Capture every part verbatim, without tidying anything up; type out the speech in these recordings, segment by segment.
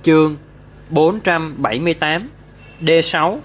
Chương bốn trăm bảy mươi tám D sáu.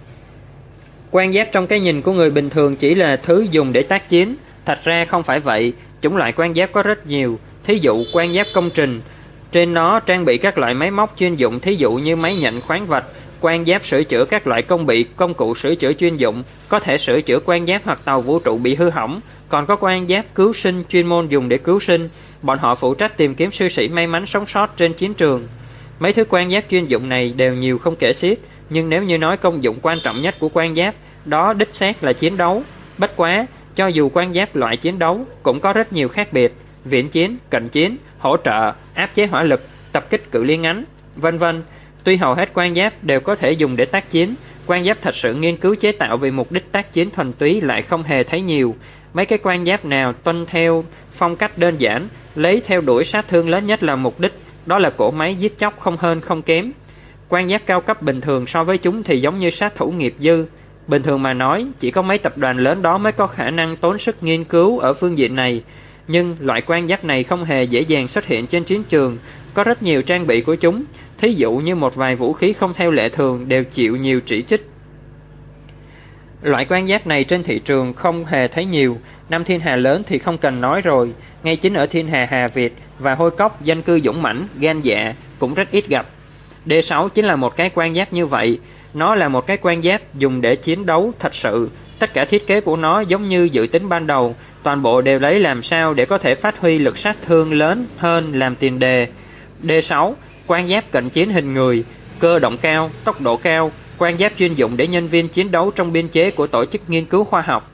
Quan giáp trong cái nhìn của người bình thường chỉ là thứ dùng để tác chiến. Thật ra không phải vậy. Chủng loại quan giáp có rất nhiều. Thí dụ quan giáp công trình, trên nó trang bị các loại máy móc chuyên dụng, thí dụ như máy nhận khoáng vạch. Quan giáp sửa chữa các loại công bị, công cụ sửa chữa chuyên dụng, có thể sửa chữa quan giáp hoặc tàu vũ trụ bị hư hỏng. Còn có quan giáp cứu sinh, chuyên môn dùng để cứu sinh. Bọn họ phụ trách tìm kiếm sư sĩ may mắn sống sót trên chiến trường. Mấy thứ quan giáp chuyên dụng này đều nhiều không kể xiết, nhưng nếu như nói công dụng quan trọng nhất của quan giáp, đó đích xác là chiến đấu. Bất quá, cho dù quan giáp loại chiến đấu cũng có rất nhiều khác biệt: viễn chiến, cận chiến, hỗ trợ, áp chế hỏa lực, tập kích cự ly ngắn, vân vân. Tuy hầu hết quan giáp đều có thể dùng để tác chiến, quan giáp thật sự nghiên cứu chế tạo vì mục đích tác chiến thuần túy lại không hề thấy nhiều. Mấy cái quan giáp nào tuân theo phong cách đơn giản, lấy theo đuổi sát thương lớn nhất là mục đích, đó là cỗ máy giết chóc không hơn không kém. Quan giáp cao cấp bình thường so với chúng thì giống như sát thủ nghiệp dư. Bình thường mà nói, chỉ có mấy tập đoàn lớn đó mới có khả năng tốn sức nghiên cứu ở phương diện này. Nhưng loại quan giáp này không hề dễ dàng xuất hiện trên chiến trường. Có rất nhiều trang bị của chúng, thí dụ như một vài vũ khí không theo lệ thường đều chịu nhiều chỉ trích. Loại quan giáp này trên thị trường không hề thấy nhiều. Năm thiên hà lớn thì không cần nói rồi. Ngay chính ở thiên hà Hà Việt và Hôi Cốc, dân cư dũng mãnh, gan dạ cũng rất ít gặp. D sáu chính là một cái quan giáp như vậy. Nó là một cái quan giáp dùng để chiến đấu thật sự. Tất cả thiết kế của nó giống như dự tính ban đầu, toàn bộ đều lấy làm sao để có thể phát huy lực sát thương lớn hơn làm tiền đề. D sáu, quan giáp cận chiến hình người, cơ động cao, tốc độ cao, quan giáp chuyên dụng để nhân viên chiến đấu trong biên chế của tổ chức nghiên cứu khoa học.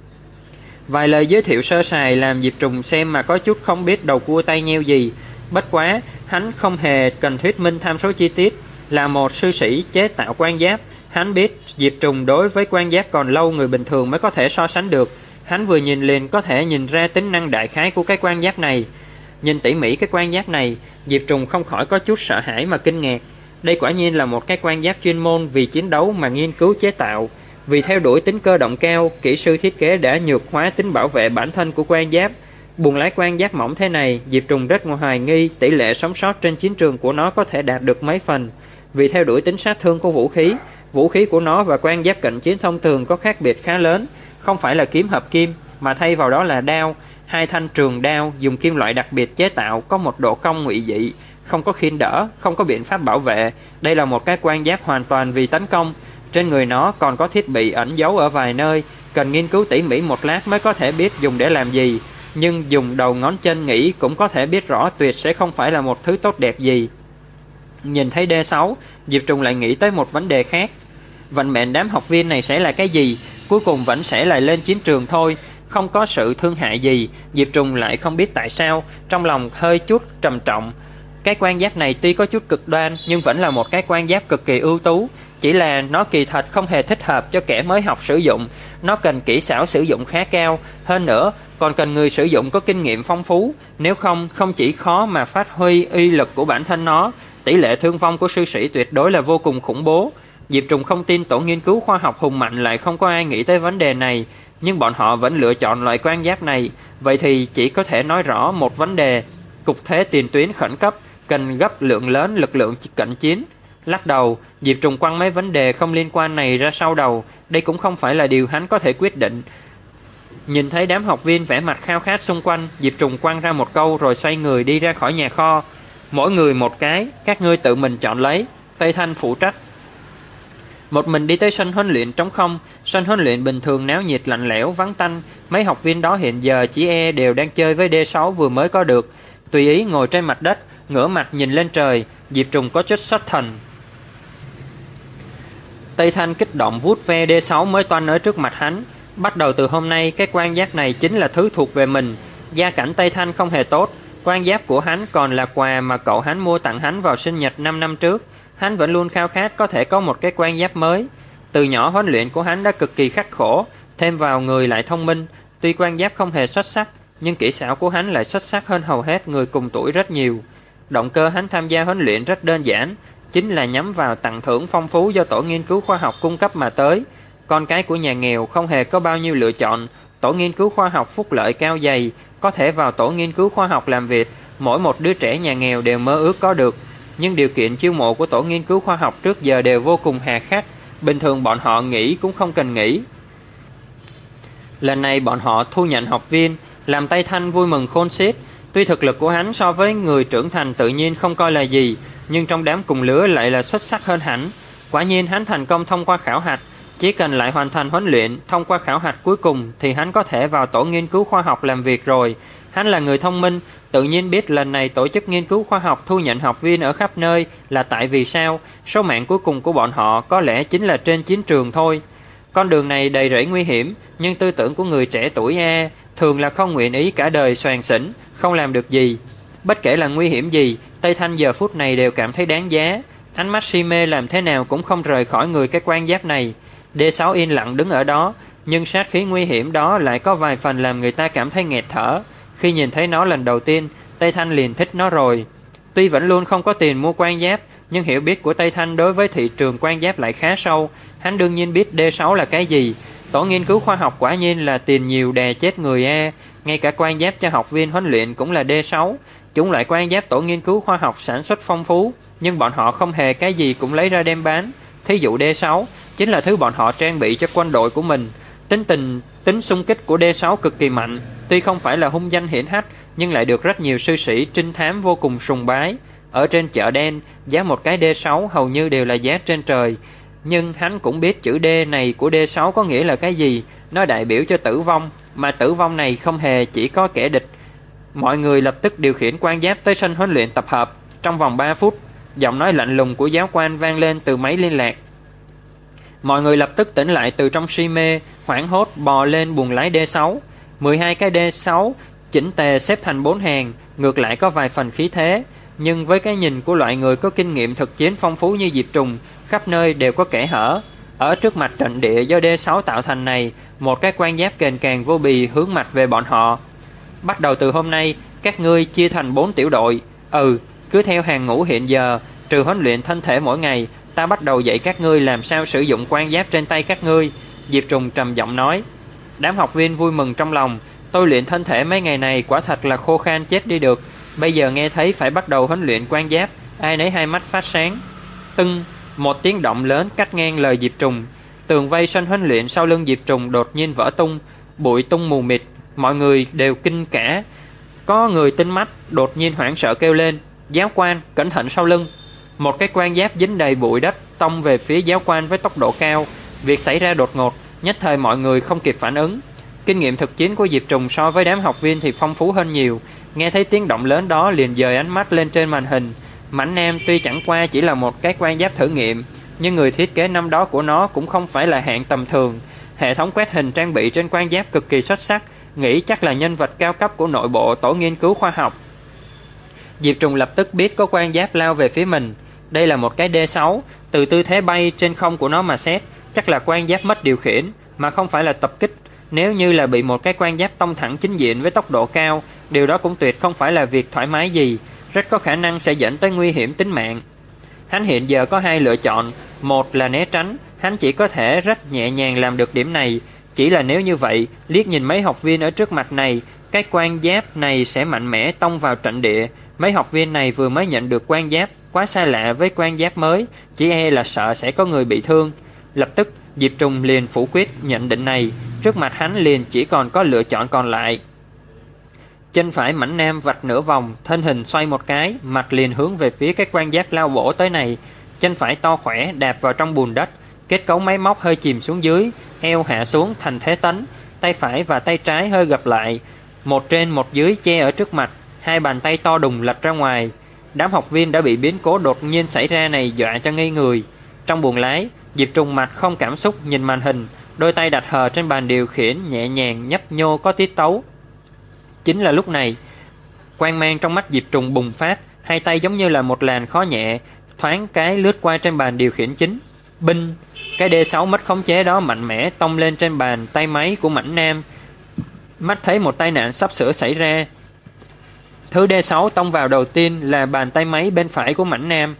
Vài lời giới thiệu sơ sài làm Diệp Trùng xem mà có chút không biết đầu cua tay nheo gì. Bất quá, hắn không hề cần thuyết minh tham số chi tiết. Là một sư sĩ chế tạo quan giáp, hắn biết Diệp Trùng đối với quan giáp còn lâu người bình thường mới có thể so sánh được. Hắn vừa nhìn liền có thể nhìn ra tính năng đại khái của cái quan giáp này. Nhìn tỉ mỉ cái quan giáp này, Diệp Trùng không khỏi có chút sợ hãi mà kinh ngạc. Đây quả nhiên là một cái quan giáp chuyên môn vì chiến đấu mà nghiên cứu chế tạo. Vì theo đuổi tính cơ động cao, kỹ sư thiết kế đã nhược hóa tính bảo vệ bản thân của quan giáp. Buồng lái quan giáp mỏng thế này, Diệp Trùng rất hoài nghi tỷ lệ sống sót trên chiến trường của nó có thể đạt được mấy phần. Vì theo đuổi tính sát thương của vũ khí, vũ khí của nó và quan giáp cận chiến thông thường có khác biệt khá lớn. Không phải là kiếm hợp kim, mà thay vào đó là đao. Hai thanh trường đao dùng kim loại đặc biệt chế tạo, có một độ cong ngụy dị, không có khiên đỡ, không có biện pháp bảo vệ. Đây là một cái quan giáp hoàn toàn vì tấn công. Trên người nó còn có thiết bị ẩn giấu ở vài nơi, cần nghiên cứu tỉ mỉ một lát mới có thể biết dùng để làm gì. Nhưng dùng đầu ngón chân nghĩ cũng có thể biết rõ tuyệt sẽ không phải là một thứ tốt đẹp gì. Nhìn thấy D sáu, Diệp Trùng lại nghĩ tới một vấn đề khác. Vận mệnh đám học viên này sẽ là cái gì? Cuối cùng vẫn sẽ lại lên chiến trường thôi. Không có sự thương hại gì. Diệp Trùng lại không biết tại sao, trong lòng hơi chút trầm trọng. Cái quan giáp này tuy có chút cực đoan, nhưng vẫn là một cái quan giáp cực kỳ ưu tú. Chỉ là nó kỳ thật không hề thích hợp cho kẻ mới học sử dụng. Nó cần kỹ xảo sử dụng khá cao. Hơn nữa, còn cần người sử dụng có kinh nghiệm phong phú. Nếu không, không chỉ khó mà phát huy uy lực của bản thân nó, tỷ lệ thương vong của sư sĩ tuyệt đối là vô cùng khủng bố. Diệp Trùng không tin tổ nghiên cứu khoa học hùng mạnh lại không có ai nghĩ tới vấn đề này, nhưng bọn họ vẫn lựa chọn loại quan giáp này. Vậy thì chỉ có thể nói rõ một vấn đề: cục thế tiền tuyến khẩn cấp, cần gấp lượng lớn lực lượng cận chiến. Lắc đầu, Diệp Trùng quăng mấy vấn đề không liên quan này ra sau đầu. Đây cũng không phải là điều hắn có thể quyết định. Nhìn thấy đám học viên vẻ mặt khao khát xung quanh, Diệp Trùng quăng ra một câu rồi xoay người đi ra khỏi nhà kho. Mỗi người một cái, các ngươi tự mình chọn lấy. Tây Thanh phụ trách. Một mình đi tới sân huấn luyện trống không. Sân huấn luyện bình thường náo nhiệt lạnh lẽo vắng tanh. Mấy học viên đó hiện giờ chỉ e đều đang chơi với D sáu vừa mới có được. Tùy ý ngồi trên mặt đất, ngửa mặt nhìn lên trời. Diệp Trùng có chút xuất thần. Tây Thanh kích động vuốt ve D sáu mới toanh ở trước mặt hắn. Bắt đầu từ hôm nay, cái quan giáp này chính là thứ thuộc về mình. Gia cảnh Tây Thanh không hề tốt. Quan giáp của hắn còn là quà mà cậu hắn mua tặng hắn vào sinh nhật năm năm trước. Hắn vẫn luôn khao khát có thể có một cái quan giáp mới. Từ nhỏ huấn luyện của hắn đã cực kỳ khắc khổ, thêm vào người lại thông minh. Tuy quan giáp không hề xuất sắc, nhưng kỹ xảo của hắn lại xuất sắc hơn hầu hết người cùng tuổi rất nhiều. Động cơ hắn tham gia huấn luyện rất đơn giản, chính là nhắm vào tặng thưởng phong phú do tổ nghiên cứu khoa học cung cấp mà tới. Con cái của nhà nghèo không hề có bao nhiêu lựa chọn. Tổ nghiên cứu khoa học phúc lợi cao dày, có thể vào tổ nghiên cứu khoa học làm việc, mỗi một đứa trẻ nhà nghèo đều mơ ước có được. nhưng điều kiện chiêu mộ của tổ nghiên cứu khoa học trước giờ đều vô cùng hà khắc, bình thường bọn họ nghĩ cũng không cần nghĩ. Lần này bọn họ thu nhận học viên, làm Tây Thanh vui mừng khôn xiết. Tuy thực lực của hắn so với người trưởng thành tự nhiên không coi là gì, nhưng trong đám cùng lứa lại là xuất sắc hơn hẳn. Quả nhiên hắn thành công thông qua khảo hạch, chỉ cần lại hoàn thành huấn luyện, thông qua khảo hạch cuối cùng thì hắn có thể vào tổ nghiên cứu khoa học làm việc rồi. Hắn là người thông minh, tự nhiên biết lần này tổ chức nghiên cứu khoa học thu nhận học viên ở khắp nơi là tại vì sao. Số mạng cuối cùng của bọn họ có lẽ chính là trên chiến trường thôi. Con đường này đầy rẫy nguy hiểm, nhưng tư tưởng của người trẻ tuổi a thường là không nguyện ý cả đời xoàn xỉnh, không làm được gì. Bất kể là nguy hiểm gì, Tây Thanh giờ phút này đều cảm thấy đáng giá. Ánh mắt si mê làm thế nào cũng không rời khỏi người cái quan giáp này. D sáu yên lặng đứng ở đó, nhưng sát khí nguy hiểm đó lại có vài phần làm người ta cảm thấy nghẹt thở. Khi nhìn thấy nó lần đầu tiên, Tây Thanh liền thích nó rồi. Tuy vẫn luôn không có tiền mua quan giáp, nhưng hiểu biết của Tây Thanh đối với thị trường quan giáp lại khá sâu. Hắn đương nhiên biết D sáu là cái gì. Tổ nghiên cứu khoa học quả nhiên là tiền nhiều đè chết người a. Ngay cả quan giáp cho học viên huấn luyện cũng là D sáu. Chủng loại quan giáp tổ nghiên cứu khoa học sản xuất phong phú, nhưng bọn họ không hề cái gì cũng lấy ra đem bán. Thí dụ D sáu chính là thứ bọn họ trang bị cho quân đội của mình. Tính tình, tính xung kích của D sáu cực kỳ mạnh. Tuy không phải là hung danh hiển hách, nhưng lại được rất nhiều sư sĩ trinh thám vô cùng sùng bái. Ở trên chợ đen, giá một cái D sáu hầu như đều là giá trên trời. Nhưng hắn cũng biết chữ D này của D sáu có nghĩa là cái gì. Nó đại biểu cho tử vong, mà tử vong này không hề chỉ có kẻ địch. Mọi người lập tức điều khiển quan giáp tới sân huấn luyện tập hợp. Trong vòng ba phút, giọng nói lạnh lùng của giáo quan vang lên từ máy liên lạc. Mọi người lập tức tỉnh lại từ trong si mê, hoảng hốt bò lên buồng lái D sáu. mười hai cái D sáu chỉnh tề xếp thành bốn hàng, ngược lại có vài phần khí thế. Nhưng với cái nhìn của loại người có kinh nghiệm thực chiến phong phú như Diệp Trùng, khắp nơi đều có kẽ hở. Ở trước mặt trận địa do D sáu tạo thành này, một cái quan giáp kềnh càng vô bì hướng mặt về bọn họ. Bắt đầu từ hôm nay, các ngươi chia thành bốn tiểu đội. Ừ, cứ theo hàng ngũ hiện giờ, trừ huấn luyện thân thể mỗi ngày, ta bắt đầu dạy các ngươi làm sao sử dụng quan giáp trên tay các ngươi. Diệp Trùng trầm giọng nói. Đám học viên vui mừng trong lòng. Tôi luyện thân thể mấy ngày này quả thật là khô khan chết đi được. Bây giờ nghe thấy phải bắt đầu huấn luyện quan giáp, ai nấy hai mắt phát sáng. Tưng, một tiếng động lớn cắt ngang lời Diệp Trùng. Tường vây sân huấn luyện sau lưng Diệp Trùng đột nhiên vỡ tung, bụi tung mù mịt. Mọi người đều kinh cả. Có người tinh mắt đột nhiên hoảng sợ kêu lên. Giáo quan, cẩn thận sau lưng. Một cái quan giáp dính đầy bụi đất tông về phía giáo quan với tốc độ cao. Việc xảy ra đột ngột, nhất thời mọi người không kịp phản ứng. Kinh nghiệm thực chiến của Diệp Trùng so với đám học viên thì phong phú hơn nhiều. Nghe thấy tiếng động lớn đó liền dời ánh mắt lên trên màn hình. Mãnh Nam tuy chẳng qua chỉ là một cái quan giáp thử nghiệm, nhưng người thiết kế năm đó của nó cũng không phải là hạng tầm thường. Hệ thống quét hình trang bị trên quan giáp cực kỳ xuất sắc, nghĩ chắc là nhân vật cao cấp của nội bộ tổ nghiên cứu khoa học. Diệp Trùng lập tức biết có quan giáp lao về phía mình. Đây là một cái D sáu, từ tư thế bay trên không của nó mà xét, chắc là quan giáp mất điều khiển, mà không phải là tập kích. Nếu như là bị một cái quan giáp tông thẳng chính diện với tốc độ cao, điều đó cũng tuyệt không phải là việc thoải mái gì, rất có khả năng sẽ dẫn tới nguy hiểm tính mạng. Hắn hiện giờ có hai lựa chọn, một là né tránh, hắn chỉ có thể rất nhẹ nhàng làm được điểm này. Chỉ là nếu như vậy, liếc nhìn mấy học viên ở trước mặt này, cái quan giáp này sẽ mạnh mẽ tông vào trận địa. Mấy học viên này vừa mới nhận được quan giáp, quá xa lạ với quan giáp mới, chỉ e là sợ sẽ có người bị thương. Lập tức, Diệp Trùng liền phủ quyết nhận định này, trước mặt hắn liền chỉ còn có lựa chọn còn lại. Chân phải Mãnh Nam vạch nửa vòng, thân hình xoay một cái, mặt liền hướng về phía cái quan giáp lao bổ tới này. Chân phải to khỏe đạp vào trong bùn đất, kết cấu máy móc hơi chìm xuống dưới, eo hạ xuống thành thế tấn, tay phải và tay trái hơi gập lại, một trên một dưới che ở trước mặt, hai bàn tay to đùng lật ra ngoài. Đám học viên đã bị biến cố đột nhiên xảy ra này dọa cho ngây người. Trong buồng lái, Diệp Trùng mặt không cảm xúc nhìn màn hình, đôi tay đặt hờ trên bàn điều khiển nhẹ nhàng nhấp nhô có tiết tấu. Chính là lúc này, quang mang trong mắt Diệp Trùng bùng phát, hai tay giống như là một làn khói nhẹ, thoáng cái lướt qua trên bàn điều khiển chính. Binh, cái D sáu mất khống chế đó mạnh mẽ tông lên trên bàn tay máy của Mãnh Nam. Mắt thấy một tai nạn sắp sửa xảy ra. Thứ D sáu tông vào đầu tiên là bàn tay máy bên phải của Mãnh Nam.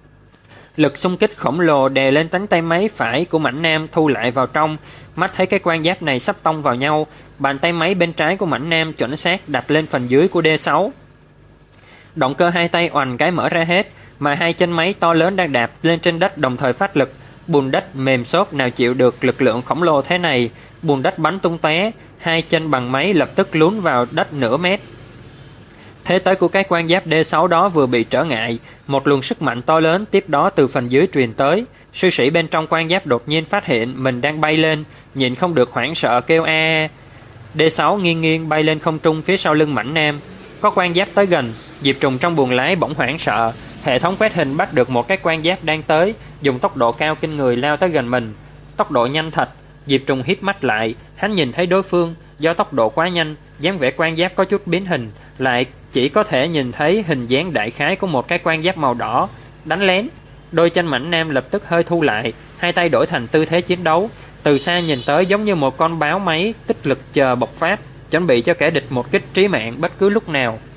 Lực xung kích khổng lồ đè lên cánh tay máy phải của Mãnh Nam thu lại vào trong. Mắt thấy cái quan giáp này sắp tông vào nhau, bàn tay máy bên trái của Mãnh Nam chuẩn xác đặt lên phần dưới của D sáu. Động cơ hai tay oành cái mở ra hết, mà hai chân máy to lớn đang đạp lên trên đất đồng thời phát lực. Bùn đất mềm xốp nào chịu được lực lượng khổng lồ thế này, bùn đất bắn tung tóe, hai chân bằng máy lập tức lún vào đất nửa mét. Thế tới của cái quan giáp D sáu đó vừa bị trở ngại, một luồng sức mạnh to lớn tiếp đó từ phần dưới truyền tới. Sư sĩ bên trong quan giáp đột nhiên phát hiện mình đang bay lên, nhịn không được hoảng sợ kêu a. D sáu nghiêng nghiêng bay lên không trung phía sau lưng Mãnh Nam. Có quan giáp tới gần, Diệp Trùng trong buồng lái bỗng hoảng sợ. Hệ thống quét hình bắt được một cái quan giáp đang tới, dùng tốc độ cao kinh người lao tới gần mình. Tốc độ nhanh thật. Diệp Trùng híp mắt lại, hắn nhìn thấy đối phương, do tốc độ quá nhanh, dáng vẻ quan giáp có chút biến hình, lại chỉ có thể nhìn thấy hình dáng đại khái của một cái quan giáp màu đỏ. Đánh lén. Đôi chân Mãnh Nam lập tức hơi thu lại, hai tay đổi thành tư thế chiến đấu. Từ xa nhìn tới giống như một con báo máy tích lực chờ bộc phát, chuẩn bị cho kẻ địch một kích trí mạng bất cứ lúc nào.